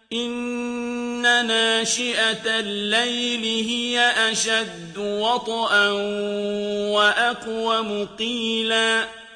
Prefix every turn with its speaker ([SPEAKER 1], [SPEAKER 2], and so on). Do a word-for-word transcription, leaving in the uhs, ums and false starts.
[SPEAKER 1] إِنَّ نَاشِئَةَ اللَّيْلِ هِيَ أَشَدُّ وَطْئًا وَأَقْوَمُ قِيلًا